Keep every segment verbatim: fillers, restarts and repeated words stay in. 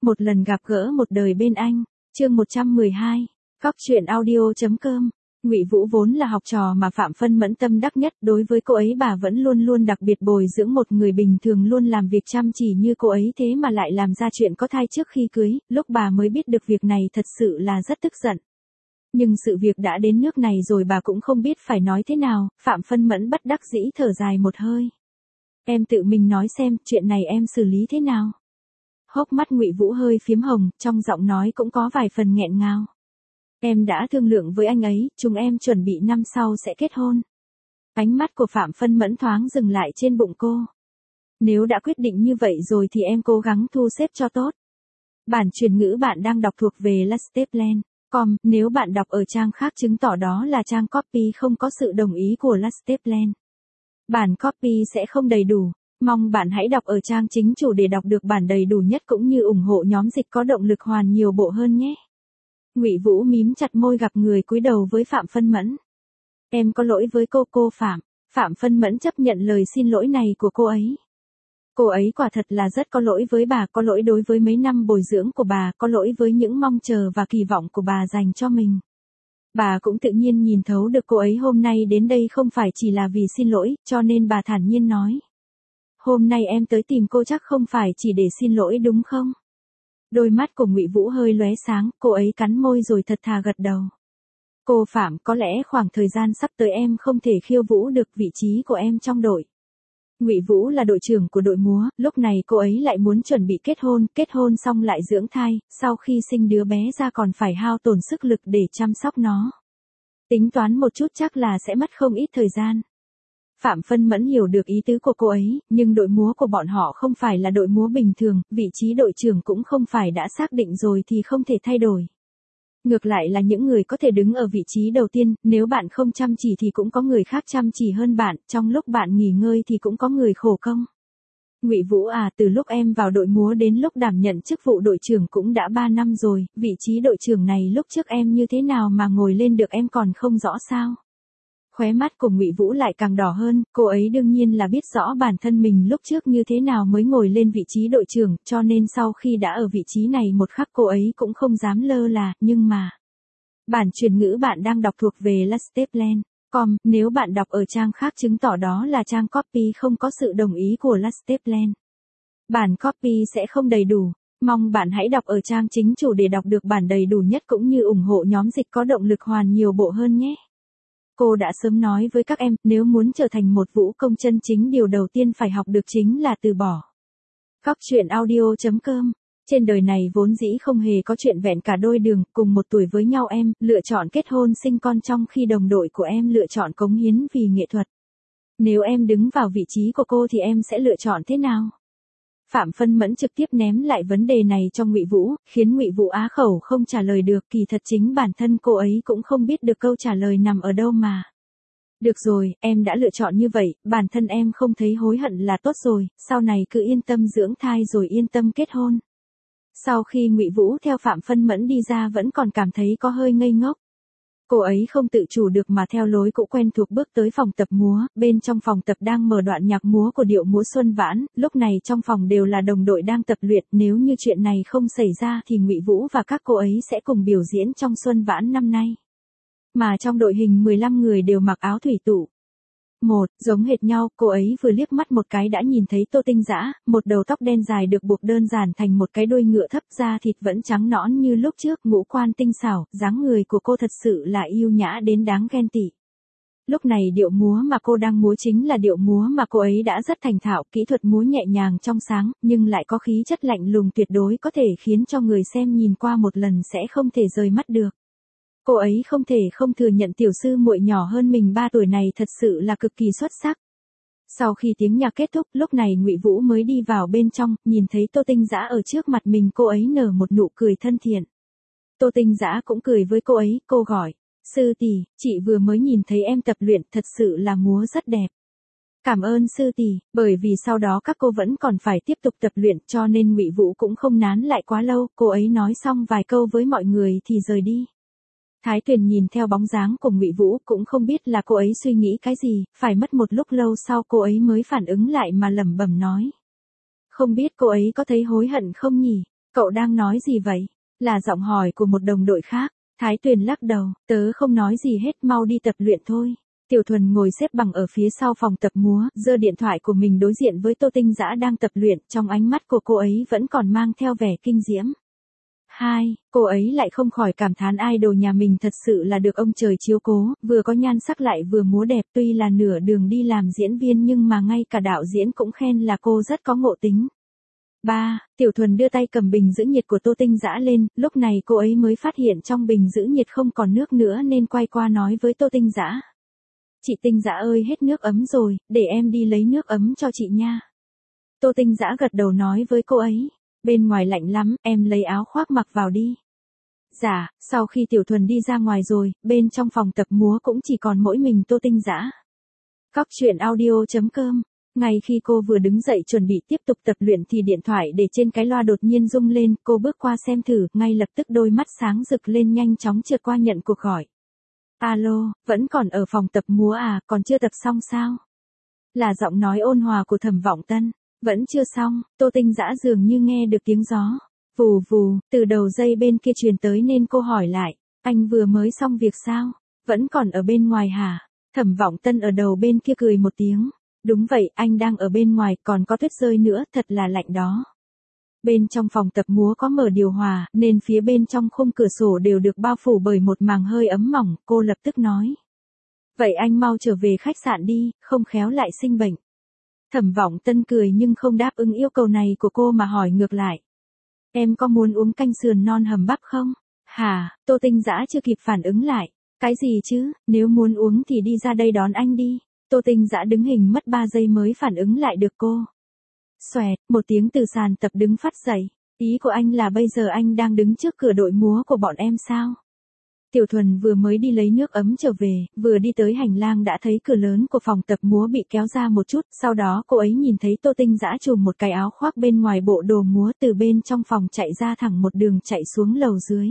Một lần gặp gỡ một đời bên anh, chương một trăm mười hai, Cóc truyện audio.com. Ngụy Vũ vốn là học trò mà Phạm Phân Mẫn tâm đắc nhất, đối với cô ấy bà vẫn luôn luôn đặc biệt bồi dưỡng một người bình thường luôn làm việc chăm chỉ như cô ấy, thế mà lại làm ra chuyện có thai trước khi cưới, lúc bà mới biết được việc này thật sự là rất tức giận. Nhưng sự việc đã đến nước này rồi bà cũng không biết phải nói thế nào, Phạm Phân Mẫn bất đắc dĩ thở dài một hơi. Em tự mình nói xem, chuyện này em xử lý thế nào? Hốc mắt Ngụy Vũ hơi phiếm hồng, trong giọng nói cũng có vài phần nghẹn ngào. Em đã thương lượng với anh ấy, chúng em chuẩn bị năm sau sẽ kết hôn. Ánh mắt của Phạm Phân Mẫn thoáng dừng lại trên bụng cô. Nếu đã quyết định như vậy rồi thì em cố gắng thu xếp cho tốt. Bản truyền ngữ bạn đang đọc thuộc về lasteplan chấm com, nếu bạn đọc ở trang khác chứng tỏ đó là trang copy không có sự đồng ý của Lasteplan. Bản copy sẽ không đầy đủ. Mong bạn hãy đọc ở trang chính chủ để đọc được bản đầy đủ nhất cũng như ủng hộ nhóm dịch có động lực hoàn nhiều bộ hơn nhé. Ngụy Vũ mím chặt môi gặp người cúi đầu với Phạm Phân Mẫn. Em có lỗi với cô cô Phạm. Phạm Phân Mẫn chấp nhận lời xin lỗi này của cô ấy. Cô ấy quả thật là rất có lỗi với bà, có lỗi đối với mấy năm bồi dưỡng của bà, có lỗi với những mong chờ và kỳ vọng của bà dành cho mình. Bà cũng tự nhiên nhìn thấu được cô ấy hôm nay đến đây không phải chỉ là vì xin lỗi, cho nên bà thản nhiên nói. Hôm nay em tới tìm cô chắc không phải chỉ để xin lỗi đúng không? Đôi mắt của Ngụy Vũ hơi lóe sáng, cô ấy cắn môi rồi thật thà gật đầu. Cô Phạm, có lẽ khoảng thời gian sắp tới em không thể khiêu vũ được vị trí của em trong đội. Ngụy Vũ là đội trưởng của đội múa, lúc này cô ấy lại muốn chuẩn bị kết hôn, kết hôn xong lại dưỡng thai, sau khi sinh đứa bé ra còn phải hao tổn sức lực để chăm sóc nó. Tính toán một chút chắc là sẽ mất không ít thời gian. Phạm Phân Mẫn hiểu được ý tứ của cô ấy, nhưng đội múa của bọn họ không phải là đội múa bình thường, vị trí đội trưởng cũng không phải đã xác định rồi thì không thể thay đổi. Ngược lại là những người có thể đứng ở vị trí đầu tiên, nếu bạn không chăm chỉ thì cũng có người khác chăm chỉ hơn bạn, trong lúc bạn nghỉ ngơi thì cũng có người khổ công. Ngụy Vũ à, từ lúc em vào đội múa đến lúc đảm nhận chức vụ đội trưởng cũng đã ba năm rồi, vị trí đội trưởng này lúc trước em như thế nào mà ngồi lên được em còn không rõ sao? Khóe mắt của Ngụy Vũ lại càng đỏ hơn, cô ấy đương nhiên là biết rõ bản thân mình lúc trước như thế nào mới ngồi lên vị trí đội trưởng, cho nên sau khi đã ở vị trí này một khắc cô ấy cũng không dám lơ là, nhưng mà... Bản truyền ngữ bạn đang đọc thuộc về Lasteplan chấm com, nếu bạn đọc ở trang khác chứng tỏ đó là trang copy không có sự đồng ý của Lasteplan. Bản copy sẽ không đầy đủ, mong bạn hãy đọc ở trang chính chủ để đọc được bản đầy đủ nhất cũng như ủng hộ nhóm dịch có động lực hoàn nhiều bộ hơn nhé. Cô đã sớm nói với các em, nếu muốn trở thành một vũ công chân chính điều đầu tiên phải học được chính là từ bỏ. Cóc truyện audio.com. Trên đời này vốn dĩ không hề có chuyện vẹn cả đôi đường, cùng một tuổi với nhau em, lựa chọn kết hôn sinh con trong khi đồng đội của em lựa chọn cống hiến vì nghệ thuật. Nếu em đứng vào vị trí của cô thì em sẽ lựa chọn thế nào? Phạm Phân Mẫn trực tiếp ném lại vấn đề này cho Ngụy Vũ, khiến Ngụy Vũ á khẩu không trả lời được, kỳ thật chính bản thân cô ấy cũng không biết được câu trả lời nằm ở đâu mà. Được rồi, em đã lựa chọn như vậy, bản thân em không thấy hối hận là tốt rồi, sau này cứ yên tâm dưỡng thai rồi yên tâm kết hôn. Sau khi Ngụy Vũ theo Phạm Phân Mẫn đi ra vẫn còn cảm thấy có hơi ngây ngốc. Cô ấy không tự chủ được mà theo lối cũ quen thuộc bước tới phòng tập múa, bên trong phòng tập đang mở đoạn nhạc múa của điệu múa Xuân Vãn, lúc này trong phòng đều là đồng đội đang tập luyện, nếu như chuyện này không xảy ra thì Ngụy Vũ và các cô ấy sẽ cùng biểu diễn trong Xuân Vãn năm nay. Mà trong đội hình mười lăm người đều mặc áo thủy tụ. Một, giống hệt nhau, cô ấy vừa liếc mắt một cái đã nhìn thấy Tô Tinh Dã, một đầu tóc đen dài được buộc đơn giản thành một cái đuôi ngựa thấp, da thịt vẫn trắng nõn như lúc trước, ngũ quan tinh xảo, dáng người của cô thật sự là yêu nhã đến đáng ghen tị. Lúc này điệu múa mà cô đang múa chính là điệu múa mà cô ấy đã rất thành thạo, kỹ thuật múa nhẹ nhàng trong sáng, nhưng lại có khí chất lạnh lùng tuyệt đối có thể khiến cho người xem nhìn qua một lần sẽ không thể rời mắt được. Cô ấy không thể không thừa nhận tiểu sư muội nhỏ hơn mình ba tuổi này thật sự là cực kỳ xuất sắc. Sau khi tiếng nhạc kết thúc, lúc này Ngụy Vũ mới đi vào bên trong, nhìn thấy Tô Tinh Dã ở trước mặt mình, cô ấy nở một nụ cười thân thiện. Tô Tinh Dã cũng cười với cô ấy, cô gọi, sư tỷ, chị vừa mới nhìn thấy em tập luyện, thật sự là múa rất đẹp. Cảm ơn sư tỷ, bởi vì sau đó các cô vẫn còn phải tiếp tục tập luyện cho nên Ngụy Vũ cũng không nán lại quá lâu, cô ấy nói xong vài câu với mọi người thì rời đi. Thái Tuyền nhìn theo bóng dáng của Ngụy Vũ cũng không biết là cô ấy suy nghĩ cái gì, phải mất một lúc lâu sau cô ấy mới phản ứng lại mà lẩm bẩm nói. Không biết cô ấy có thấy hối hận không nhỉ? Cậu đang nói gì vậy? Là giọng hỏi của một đồng đội khác. Thái Tuyền lắc đầu, tớ không nói gì hết, mau đi tập luyện thôi. Tiểu Thuần ngồi xếp bằng ở phía sau phòng tập múa, giơ điện thoại của mình đối diện với Tô Tinh Dã đang tập luyện, trong ánh mắt của cô ấy vẫn còn mang theo vẻ kinh diễm. Hai, cô ấy lại không khỏi cảm thán idol nhà mình thật sự là được ông trời chiếu cố, vừa có nhan sắc lại vừa múa đẹp, tuy là nửa đường đi làm diễn viên nhưng mà ngay cả đạo diễn cũng khen là cô rất có ngộ tính. Ba, Tiểu Thuần đưa tay cầm bình giữ nhiệt của Tô Tinh Dã lên, lúc này cô ấy mới phát hiện trong bình giữ nhiệt không còn nước nữa nên quay qua nói với Tô Tinh Dã. Chị Tinh Dã ơi, hết nước ấm rồi, để em đi lấy nước ấm cho chị nha. Tô Tinh Dã gật đầu nói với cô ấy, bên ngoài lạnh lắm, em lấy áo khoác mặc vào đi. Dạ, sau khi Tiểu Thuần đi ra ngoài rồi, bên trong phòng tập múa cũng chỉ còn mỗi mình Tô Tinh Dã. Cóc truyện audio chấm com. Ngay khi cô vừa đứng dậy chuẩn bị tiếp tục tập luyện thì điện thoại để trên cái loa đột nhiên rung lên, cô bước qua xem thử, ngay lập tức đôi mắt sáng rực lên nhanh chóng trượt qua nhận cuộc gọi. Alo, vẫn còn ở phòng tập múa à, còn chưa tập xong sao? Là giọng nói ôn hòa của Thẩm Vọng Tân. Vẫn chưa xong, Tô Tinh Dã dường như nghe được tiếng gió. Vù vù, từ đầu dây bên kia truyền tới nên cô hỏi lại, anh vừa mới xong việc sao? Vẫn còn ở bên ngoài hả? Thẩm Vọng Tân ở đầu bên kia cười một tiếng. Đúng vậy, anh đang ở bên ngoài, còn có tuyết rơi nữa, thật là lạnh đó. Bên trong phòng tập múa có mở điều hòa, nên phía bên trong khung cửa sổ đều được bao phủ bởi một màng hơi ấm mỏng, cô lập tức nói. Vậy anh mau trở về khách sạn đi, không khéo lại sinh bệnh. Thẩm Vọng Tân cười nhưng không đáp ứng yêu cầu này của cô mà hỏi ngược lại. Em có muốn uống canh sườn non hầm bắp không? Hả, Tô Tinh Dã chưa kịp phản ứng lại. Cái gì chứ, nếu muốn uống thì đi ra đây đón anh đi. Tô Tinh Dã đứng hình mất ba giây mới phản ứng lại được cô. Xoẹt, một tiếng từ sàn tập đứng phát dậy. Ý của anh là bây giờ anh đang đứng trước cửa đội múa của bọn em sao? Tiểu Thuần vừa mới đi lấy nước ấm trở về, vừa đi tới hành lang đã thấy cửa lớn của phòng tập múa bị kéo ra một chút, sau đó cô ấy nhìn thấy Tô Tinh Dã trùm một cái áo khoác bên ngoài bộ đồ múa từ bên trong phòng chạy ra thẳng một đường chạy xuống lầu dưới.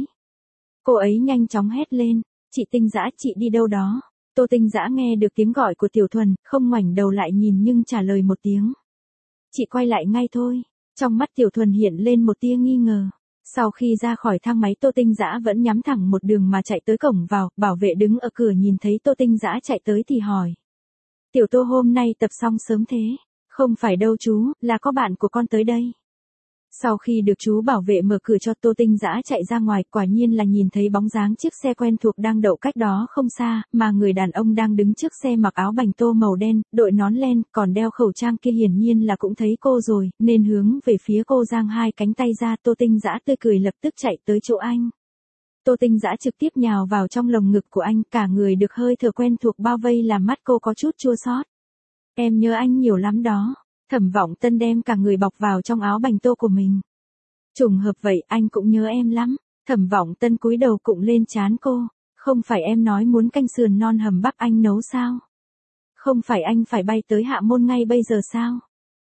Cô ấy nhanh chóng hét lên, chị Tinh Dã, chị đi đâu đó? Tô Tinh Dã nghe được tiếng gọi của Tiểu Thuần, không ngoảnh đầu lại nhìn nhưng trả lời một tiếng. Chị quay lại ngay thôi. Trong mắt Tiểu Thuần hiện lên một tia nghi ngờ. Sau khi ra khỏi thang máy Tô Tinh Dã vẫn nhắm thẳng một đường mà chạy tới cổng vào, bảo vệ đứng ở cửa nhìn thấy Tô Tinh Dã chạy tới thì hỏi. Tiểu Tô hôm nay tập xong sớm thế? Không phải đâu chú, là có bạn của con tới đây. Sau khi được chú bảo vệ mở cửa cho Tô Tinh Dã chạy ra ngoài, quả nhiên là nhìn thấy bóng dáng chiếc xe quen thuộc đang đậu cách đó không xa, mà người đàn ông đang đứng trước xe mặc áo bành tô màu đen, đội nón len, còn đeo khẩu trang kia hiển nhiên là cũng thấy cô rồi, nên hướng về phía cô giang hai cánh tay ra. Tô Tinh Dã tươi cười lập tức chạy tới chỗ anh. Tô Tinh Dã trực tiếp nhào vào trong lồng ngực của anh, cả người được hơi thở quen thuộc bao vây làm mắt cô có chút chua xót. Em nhớ anh nhiều lắm đó. Thẩm Vọng Tân đem cả người bọc vào trong áo bành tô của mình. Trùng hợp vậy, anh cũng nhớ em lắm. Thẩm Vọng Tân cúi đầu cụng lên trán cô. Không phải em nói muốn canh sườn non hầm bắp anh nấu sao? Không phải anh phải bay tới Hạ Môn ngay bây giờ sao?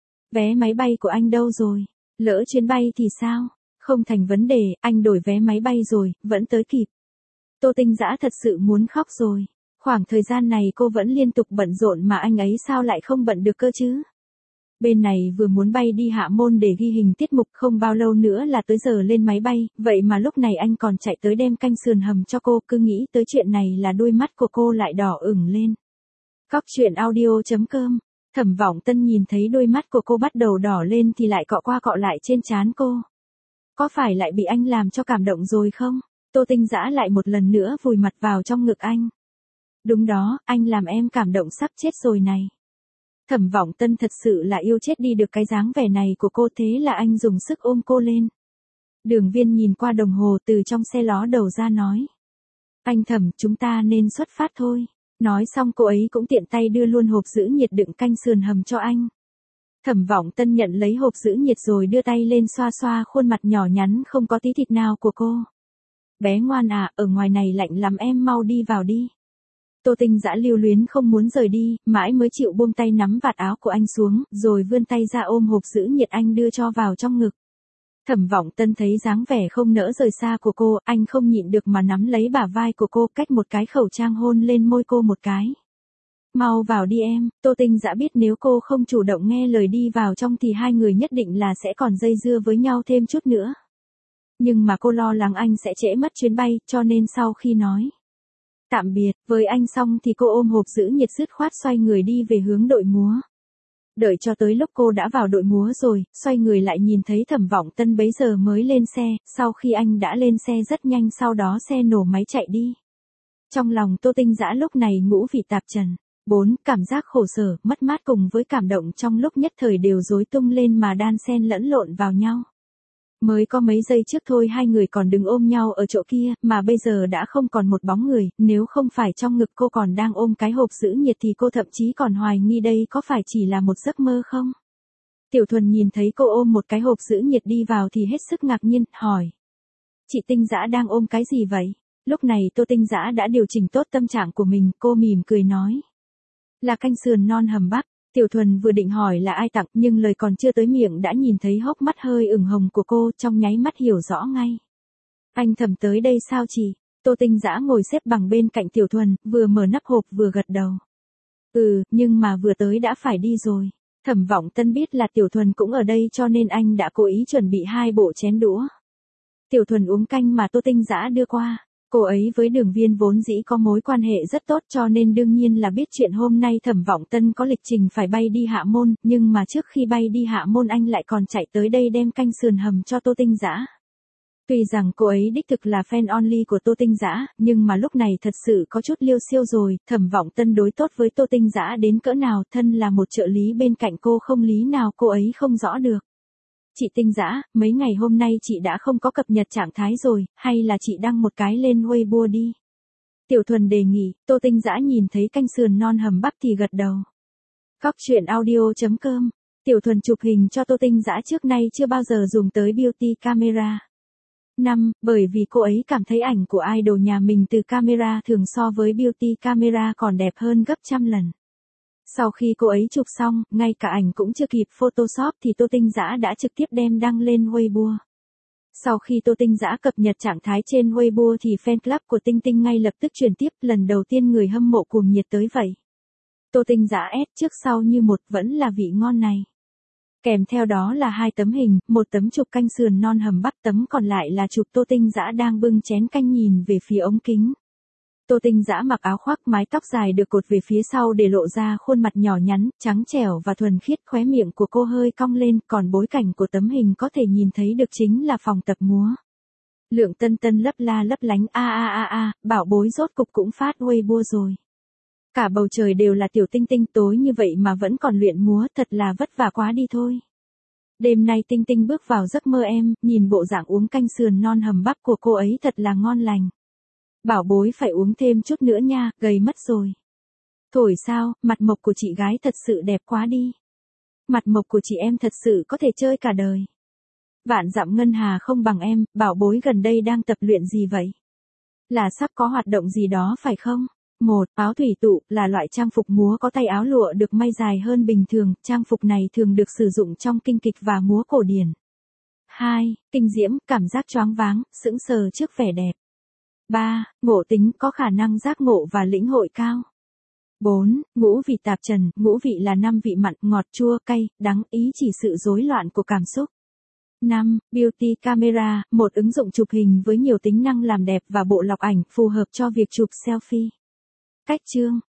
Vé máy bay của anh đâu rồi? Lỡ chuyến bay thì sao? Không thành vấn đề, anh đổi vé máy bay rồi, vẫn tới kịp. Tô Tinh Dã thật sự muốn khóc rồi. Khoảng thời gian này cô vẫn liên tục bận rộn mà anh ấy sao lại không bận được cơ chứ? Bên này vừa muốn bay đi Hạ Môn để ghi hình tiết mục, không bao lâu nữa là tới giờ lên máy bay, vậy mà lúc này anh còn chạy tới đem canh sườn hầm cho cô, cứ nghĩ tới chuyện này là đôi mắt của cô lại đỏ ửng lên. Cóc truyện audio chấm com. Thẩm Vọng Tân nhìn thấy đôi mắt của cô bắt đầu đỏ lên thì lại cọ qua cọ lại trên trán cô. Có phải lại bị anh làm cho cảm động rồi không? Tô Tinh Dã lại một lần nữa vùi mặt vào trong ngực anh. Đúng đó, anh làm em cảm động sắp chết rồi này. Thẩm Vọng Tân thật sự là yêu chết đi được cái dáng vẻ này của cô, thế là anh dùng sức ôm cô lên. Đường Viên nhìn qua đồng hồ từ trong xe ló đầu ra nói. Anh Thẩm, chúng ta nên xuất phát thôi. Nói xong cô ấy cũng tiện tay đưa luôn hộp giữ nhiệt đựng canh sườn hầm cho anh. Thẩm Vọng Tân nhận lấy hộp giữ nhiệt rồi đưa tay lên xoa xoa khuôn mặt nhỏ nhắn không có tí thịt nào của cô. Bé ngoan à, ở ngoài này lạnh lắm, em mau đi vào đi. Tô Tinh Dã lưu luyến không muốn rời đi, mãi mới chịu buông tay nắm vạt áo của anh xuống, rồi vươn tay ra ôm hộp giữ nhiệt anh đưa cho vào trong ngực. Thẩm Vọng Tân thấy dáng vẻ không nỡ rời xa của cô, anh không nhịn được mà nắm lấy bả vai của cô, cách một cái khẩu trang hôn lên môi cô một cái. Mau vào đi em. Tô Tinh Dã biết nếu cô không chủ động nghe lời đi vào trong thì hai người nhất định là sẽ còn dây dưa với nhau thêm chút nữa. Nhưng mà cô lo lắng anh sẽ trễ mất chuyến bay, cho nên sau khi nói tạm biệt với anh xong thì cô ôm hộp giữ nhiệt dứt khoát xoay người đi về hướng đội múa. Đợi cho tới lúc cô đã vào đội múa rồi, xoay người lại nhìn thấy Thẩm Vọng Tân bấy giờ mới lên xe, sau khi anh đã lên xe rất nhanh sau đó xe nổ máy chạy đi. Trong lòng Tô Tinh Dã lúc này ngũ vị tạp trần. bốn. Cảm giác khổ sở, mất mát cùng với cảm động trong lúc nhất thời đều rối tung lên mà đan xen lẫn lộn vào nhau. Mới có mấy giây trước thôi hai người còn đứng ôm nhau ở chỗ kia, mà bây giờ đã không còn một bóng người, nếu không phải trong ngực cô còn đang ôm cái hộp giữ nhiệt thì cô thậm chí còn hoài nghi đây có phải chỉ là một giấc mơ không? Tiểu Thuần nhìn thấy cô ôm một cái hộp giữ nhiệt đi vào thì hết sức ngạc nhiên, hỏi. Chị Tinh Dã đang ôm cái gì vậy? Lúc này Tô Tinh Dã đã điều chỉnh tốt tâm trạng của mình, cô mỉm cười nói. Là canh sườn non hầm bắp. Tiểu Thuần vừa định hỏi là ai tặng nhưng lời còn chưa tới miệng đã nhìn thấy hốc mắt hơi ửng hồng của cô trong nháy mắt hiểu rõ ngay. Anh Thẩm tới đây sao chị? Tô Tinh Dã ngồi xếp bằng bên cạnh Tiểu Thuần, vừa mở nắp hộp vừa gật đầu. Ừ, nhưng mà vừa tới đã phải đi rồi. Thẩm Vọng Tân biết là Tiểu Thuần cũng ở đây cho nên anh đã cố ý chuẩn bị hai bộ chén đũa. Tiểu Thuần uống canh mà Tô Tinh Dã đưa qua. Cô ấy với Đường Viên vốn dĩ có mối quan hệ rất tốt cho nên đương nhiên là biết chuyện hôm nay Thẩm Vọng Tân có lịch trình phải bay đi Hạ Môn, nhưng mà trước khi bay đi Hạ Môn anh lại còn chạy tới đây đem canh sườn hầm cho Tô Tinh Dã. Tuy rằng cô ấy đích thực là fan only của Tô Tinh Dã, nhưng mà lúc này thật sự có chút liêu xiêu rồi, Thẩm Vọng Tân đối tốt với Tô Tinh Dã đến cỡ nào, thân là một trợ lý bên cạnh cô không lý nào cô ấy không rõ được. Chị Tinh Dã, mấy ngày hôm nay chị đã không có cập nhật trạng thái rồi, hay là chị đăng một cái lên Weibo đi. Tiểu Thuần đề nghị, Tô Tinh Dã nhìn thấy canh sườn non hầm bắp thì gật đầu. Cóc truyện audio chấm com, Tiểu Thuần chụp hình cho Tô Tinh Dã trước nay chưa bao giờ dùng tới beauty camera. năm. Bởi vì cô ấy cảm thấy ảnh của idol nhà mình từ camera thường so với beauty camera còn đẹp hơn gấp trăm lần. Sau khi cô ấy chụp xong, ngay cả ảnh cũng chưa kịp Photoshop thì Tô Tinh Dã đã trực tiếp đem đăng lên Weibo. Sau khi Tô Tinh Dã cập nhật trạng thái trên Weibo thì fan club của Tinh Tinh ngay lập tức chuyển tiếp, lần đầu tiên người hâm mộ cuồng nhiệt tới vậy. Tô Tinh Dã ép trước sau như một, vẫn là vị ngon này. Kèm theo đó là hai tấm hình, một tấm chụp canh sườn non hầm bắp, tấm còn lại là chụp Tô Tinh Dã đang bưng chén canh nhìn về phía ống kính. Tô Tinh Dã mặc áo khoác, mái tóc dài được cột về phía sau để lộ ra khuôn mặt nhỏ nhắn, trắng trẻo và thuần khiết, khóe miệng của cô hơi cong lên, còn bối cảnh của tấm hình có thể nhìn thấy được chính là phòng tập múa. Lượng Tân Tân lấp la lấp lánh, a a a a, bảo bối rốt cục cũng phát Weibo rồi. Cả bầu trời đều là Tiểu Tinh Tinh, tối như vậy mà vẫn còn luyện múa, thật là vất vả quá đi thôi. Đêm nay Tinh Tinh bước vào giấc mơ em, nhìn bộ dạng uống canh sườn non hầm bắp của cô ấy thật là ngon lành. Bảo bối phải uống thêm chút nữa nha, gầy mất rồi. Thổi sao, mặt mộc của chị gái thật sự đẹp quá đi. Mặt mộc của chị em thật sự có thể chơi cả đời. Vạn dặm ngân hà không bằng em, bảo bối gần đây đang tập luyện gì vậy? Là sắp có hoạt động gì đó phải không? một. Áo thủy tụ là loại trang phục múa có tay áo lụa được may dài hơn bình thường, trang phục này thường được sử dụng trong kinh kịch và múa cổ điển. hai. Kinh diễm, cảm giác choáng váng, sững sờ trước vẻ đẹp. ba. Ngộ tính, có khả năng giác ngộ và lĩnh hội cao. bốn. Ngũ vị tạp trần, ngũ vị là năm vị mặn, ngọt, chua, cay, đắng, ý chỉ sự rối loạn của cảm xúc. năm. Beauty camera, một ứng dụng chụp hình với nhiều tính năng làm đẹp và bộ lọc ảnh phù hợp cho việc chụp selfie. Cách chương